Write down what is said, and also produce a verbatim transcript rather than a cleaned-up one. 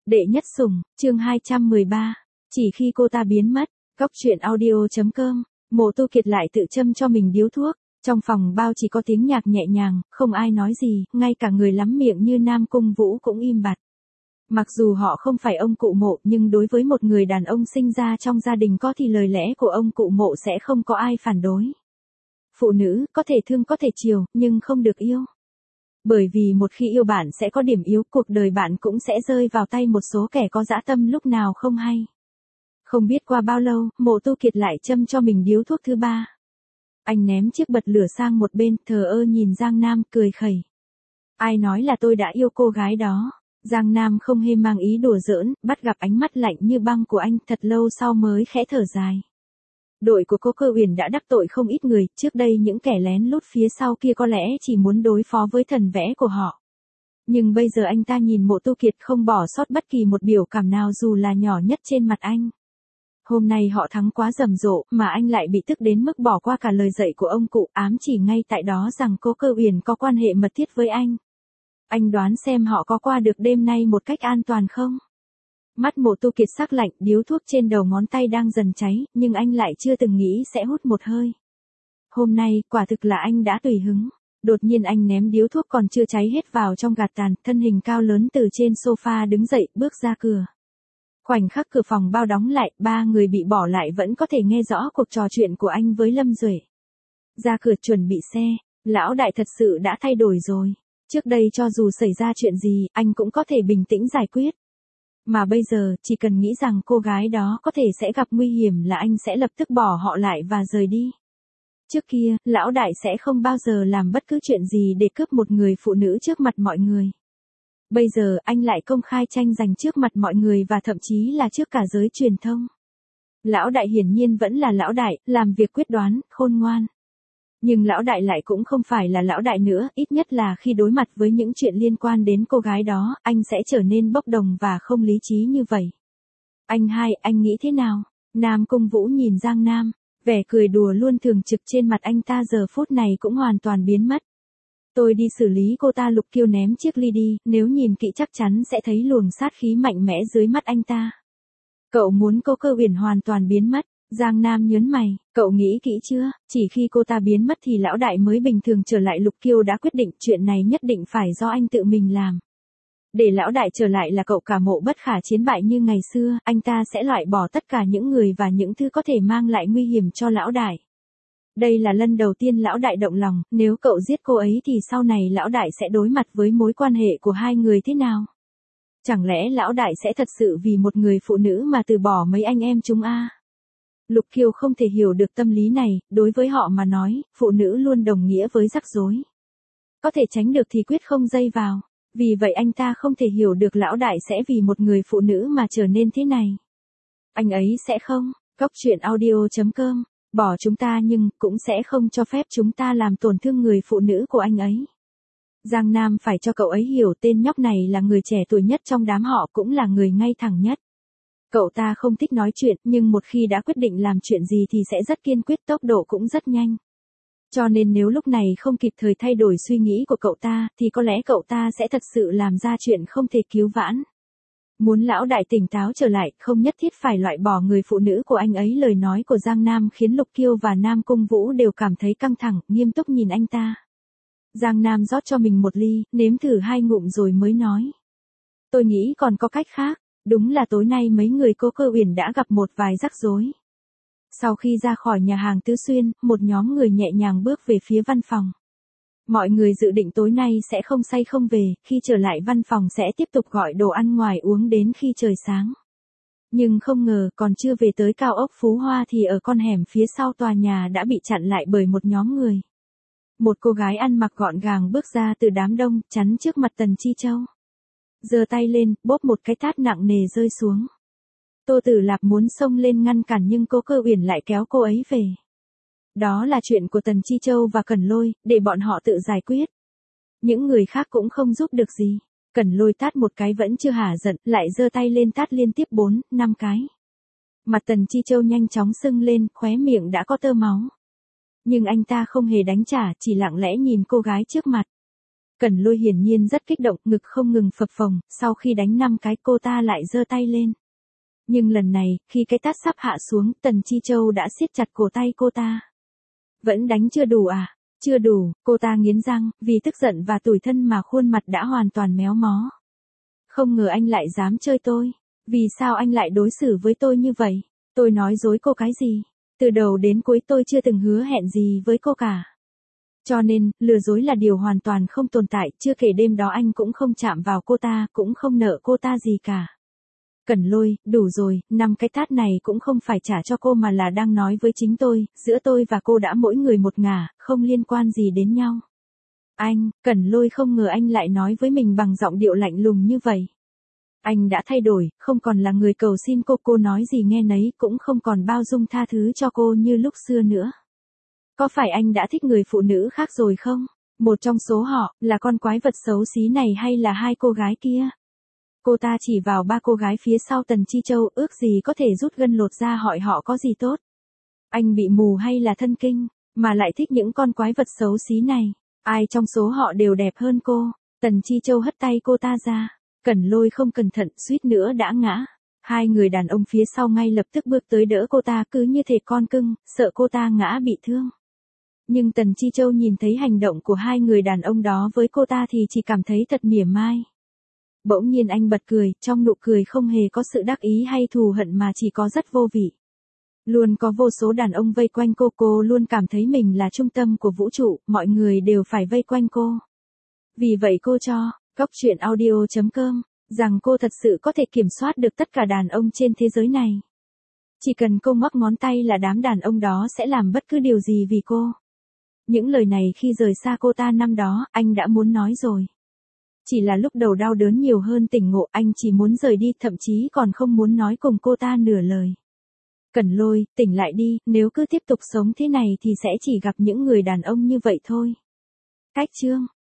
Đệ nhất sủng, chương hai trăm mười ba. Chỉ khi cô ta biến mất, góc truyện audio.com, Mộ Tu Kiệt lại tự châm cho mình điếu thuốc, trong phòng bao chỉ có tiếng nhạc nhẹ nhàng, không ai nói gì, ngay cả người lắm miệng như Nam Cung Vũ cũng im bặt. Mặc dù họ không phải ông cụ Mộ nhưng đối với một người đàn ông sinh ra trong gia đình có thì lời lẽ của ông cụ Mộ sẽ không có ai phản đối. Phụ nữ, có thể thương có thể chiều, nhưng không được yêu. Bởi vì một khi yêu bạn sẽ có điểm yếu, cuộc đời bạn cũng sẽ rơi vào tay một số kẻ có dã tâm lúc nào không hay. Không biết qua bao lâu, Mộ Tu Kiệt lại châm cho mình điếu thuốc thứ ba. Anh ném chiếc bật lửa sang một bên, thờ ơ nhìn Giang Nam, cười khẩy. Ai nói là tôi đã yêu cô gái đó? Giang Nam không hề mang ý đùa giỡn, bắt gặp ánh mắt lạnh như băng của anh, thật lâu sau mới khẽ thở dài. Đội của cô Cơ Uyển đã đắc tội không ít người, trước đây những kẻ lén lút phía sau kia có lẽ chỉ muốn đối phó với thần vẽ của họ. Nhưng bây giờ anh ta nhìn Mộ Tu Kiệt không bỏ sót bất kỳ một biểu cảm nào dù là nhỏ nhất trên mặt anh. Hôm nay họ thắng quá rầm rộ, mà anh lại bị tức đến mức bỏ qua cả lời dạy của ông cụ, ám chỉ ngay tại đó rằng cô Cơ Uyển có quan hệ mật thiết với anh. Anh đoán xem họ có qua được đêm nay một cách an toàn không? Mắt Mộ Tu Kiệt sắc lạnh, điếu thuốc trên đầu ngón tay đang dần cháy, nhưng anh lại chưa từng nghĩ sẽ hút một hơi. Hôm nay, quả thực là anh đã tùy hứng. Đột nhiên anh ném điếu thuốc còn chưa cháy hết vào trong gạt tàn, thân hình cao lớn từ trên sofa đứng dậy, bước ra cửa. Khoảnh khắc cửa phòng bao đóng lại, ba người bị bỏ lại vẫn có thể nghe rõ cuộc trò chuyện của anh với Lâm Duệ. Ra cửa chuẩn bị xe, lão đại thật sự đã thay đổi rồi. Trước đây cho dù xảy ra chuyện gì, anh cũng có thể bình tĩnh giải quyết. Mà bây giờ, chỉ cần nghĩ rằng cô gái đó có thể sẽ gặp nguy hiểm là anh sẽ lập tức bỏ họ lại và rời đi. Trước kia, lão đại sẽ không bao giờ làm bất cứ chuyện gì để cướp một người phụ nữ trước mặt mọi người. Bây giờ, anh lại công khai tranh giành trước mặt mọi người và thậm chí là trước cả giới truyền thông. Lão đại hiển nhiên vẫn là lão đại, làm việc quyết đoán, khôn ngoan. Nhưng lão đại lại cũng không phải là lão đại nữa, ít nhất là khi đối mặt với những chuyện liên quan đến cô gái đó, anh sẽ trở nên bốc đồng và không lý trí như vậy. Anh hai, anh nghĩ thế nào? Nam Cung Vũ nhìn Giang Nam, vẻ cười đùa luôn thường trực trên mặt anh ta giờ phút này cũng hoàn toàn biến mất. Tôi đi xử lý cô ta. Lục Kiêu ném chiếc ly đi, nếu nhìn kỹ chắc chắn sẽ thấy luồng sát khí mạnh mẽ dưới mắt anh ta. Cậu muốn cô Cơ Uyển hoàn toàn biến mất? Giang Nam nhớn mày, cậu nghĩ kỹ chưa? Chỉ khi cô ta biến mất thì lão đại mới bình thường trở lại. Lục Kiêu đã quyết định chuyện này nhất định phải do anh tự mình làm. Để lão đại trở lại là cậu cả Mộ bất khả chiến bại như ngày xưa, anh ta sẽ loại bỏ tất cả những người và những thứ có thể mang lại nguy hiểm cho lão đại. Đây là lần đầu tiên lão đại động lòng, nếu cậu giết cô ấy thì sau này lão đại sẽ đối mặt với mối quan hệ của hai người thế nào? Chẳng lẽ lão đại sẽ thật sự vì một người phụ nữ mà từ bỏ mấy anh em chúng a? Lục Kiêu không thể hiểu được tâm lý này, đối với họ mà nói, phụ nữ luôn đồng nghĩa với rắc rối. Có thể tránh được thì quyết không dây vào, vì vậy anh ta không thể hiểu được lão đại sẽ vì một người phụ nữ mà trở nên thế này. Anh ấy sẽ không, góc truyện audio.com, bỏ chúng ta nhưng cũng sẽ không cho phép chúng ta làm tổn thương người phụ nữ của anh ấy. Giang Nam phải cho cậu ấy hiểu tên nhóc này là người trẻ tuổi nhất trong đám họ, cũng là người ngay thẳng nhất. Cậu ta không thích nói chuyện, nhưng một khi đã quyết định làm chuyện gì thì sẽ rất kiên quyết, tốc độ cũng rất nhanh. Cho nên nếu lúc này không kịp thời thay đổi suy nghĩ của cậu ta, thì có lẽ cậu ta sẽ thật sự làm ra chuyện không thể cứu vãn. Muốn lão đại tỉnh táo trở lại, không nhất thiết phải loại bỏ người phụ nữ của anh ấy. Lời nói của Giang Nam khiến Lục Kiêu và Nam Cung Vũ đều cảm thấy căng thẳng, nghiêm túc nhìn anh ta. Giang Nam rót cho mình một ly, nếm thử hai ngụm rồi mới nói. Tôi nghĩ còn có cách khác. Đúng là tối nay mấy người cô Cơ Uyển đã gặp một vài rắc rối. Sau khi ra khỏi nhà hàng Tứ Xuyên, một nhóm người nhẹ nhàng bước về phía văn phòng. Mọi người dự định tối nay sẽ không say không về, khi trở lại văn phòng sẽ tiếp tục gọi đồ ăn ngoài uống đến khi trời sáng. Nhưng không ngờ còn chưa về tới cao ốc Phú Hoa thì ở con hẻm phía sau tòa nhà đã bị chặn lại bởi một nhóm người. Một cô gái ăn mặc gọn gàng bước ra từ đám đông, chắn trước mặt Tần Chi Châu. Giơ tay lên, bóp một cái tát nặng nề rơi xuống. Tô Tử Lạp muốn xông lên ngăn cản nhưng cô Cơ Uyển lại kéo cô ấy về. Đó là chuyện của Tần Chi Châu và Cẩn Lôi, để bọn họ tự giải quyết. Những người khác cũng không giúp được gì. Cẩn Lôi tát một cái vẫn chưa hả giận, lại giơ tay lên tát liên tiếp bốn, năm cái. Mặt Tần Chi Châu nhanh chóng sưng lên, khóe miệng đã có tơ máu. Nhưng anh ta không hề đánh trả, chỉ lặng lẽ nhìn cô gái trước mặt. Cẩn Lôi hiển nhiên rất kích động, ngực không ngừng phập phồng, sau khi đánh năm cái cô ta lại giơ tay lên. Nhưng lần này, khi cái tát sắp hạ xuống, Tần Chi Châu đã siết chặt cổ tay cô ta. Vẫn đánh chưa đủ à? Chưa đủ, cô ta nghiến răng, vì tức giận và tủi thân mà khuôn mặt đã hoàn toàn méo mó. Không ngờ anh lại dám chơi tôi. Vì sao anh lại đối xử với tôi như vậy? Tôi nói dối cô cái gì? Từ đầu đến cuối tôi chưa từng hứa hẹn gì với cô cả. Cho nên, lừa dối là điều hoàn toàn không tồn tại, chưa kể đêm đó anh cũng không chạm vào cô ta, cũng không nợ cô ta gì cả. Cẩn Lôi, đủ rồi, năm cái tát này cũng không phải trả cho cô mà là đang nói với chính tôi, giữa tôi và cô đã mỗi người một ngả, không liên quan gì đến nhau. Anh, Cẩn Lôi không ngờ anh lại nói với mình bằng giọng điệu lạnh lùng như vậy. Anh đã thay đổi, không còn là người cầu xin cô, cô nói gì nghe nấy, cũng không còn bao dung tha thứ cho cô như lúc xưa nữa. Có phải anh đã thích người phụ nữ khác rồi không? Một trong số họ, là con quái vật xấu xí này hay là hai cô gái kia? Cô ta chỉ vào ba cô gái phía sau Tần Chi Châu, ước gì có thể rút gân lột ra hỏi họ có gì tốt. Anh bị mù hay là thân kinh, mà lại thích những con quái vật xấu xí này? Ai trong số họ đều đẹp hơn cô? Tần Chi Châu hất tay cô ta ra. Cẩn Lôi không cẩn thận, suýt nữa đã ngã. Hai người đàn ông phía sau ngay lập tức bước tới đỡ cô ta, cứ như thể con cưng, sợ cô ta ngã bị thương. Nhưng Tần Chi Châu nhìn thấy hành động của hai người đàn ông đó với cô ta thì chỉ cảm thấy thật mỉa mai. Bỗng nhiên anh bật cười, trong nụ cười không hề có sự đắc ý hay thù hận mà chỉ có rất vô vị. Luôn có vô số đàn ông vây quanh cô, cô luôn cảm thấy mình là trung tâm của vũ trụ, mọi người đều phải vây quanh cô. Vì vậy cô cho Góc Truyện Audio chấm com rằng cô thật sự có thể kiểm soát được tất cả đàn ông trên thế giới này. Chỉ cần cô ngoắc ngón tay là đám đàn ông đó sẽ làm bất cứ điều gì vì cô. Những lời này khi rời xa cô ta năm đó, anh đã muốn nói rồi. Chỉ là lúc đầu đau đớn nhiều hơn tỉnh ngộ, anh chỉ muốn rời đi, thậm chí còn không muốn nói cùng cô ta nửa lời. Cẩn Lôi, tỉnh lại đi, nếu cứ tiếp tục sống thế này thì sẽ chỉ gặp những người đàn ông như vậy thôi. Cách chương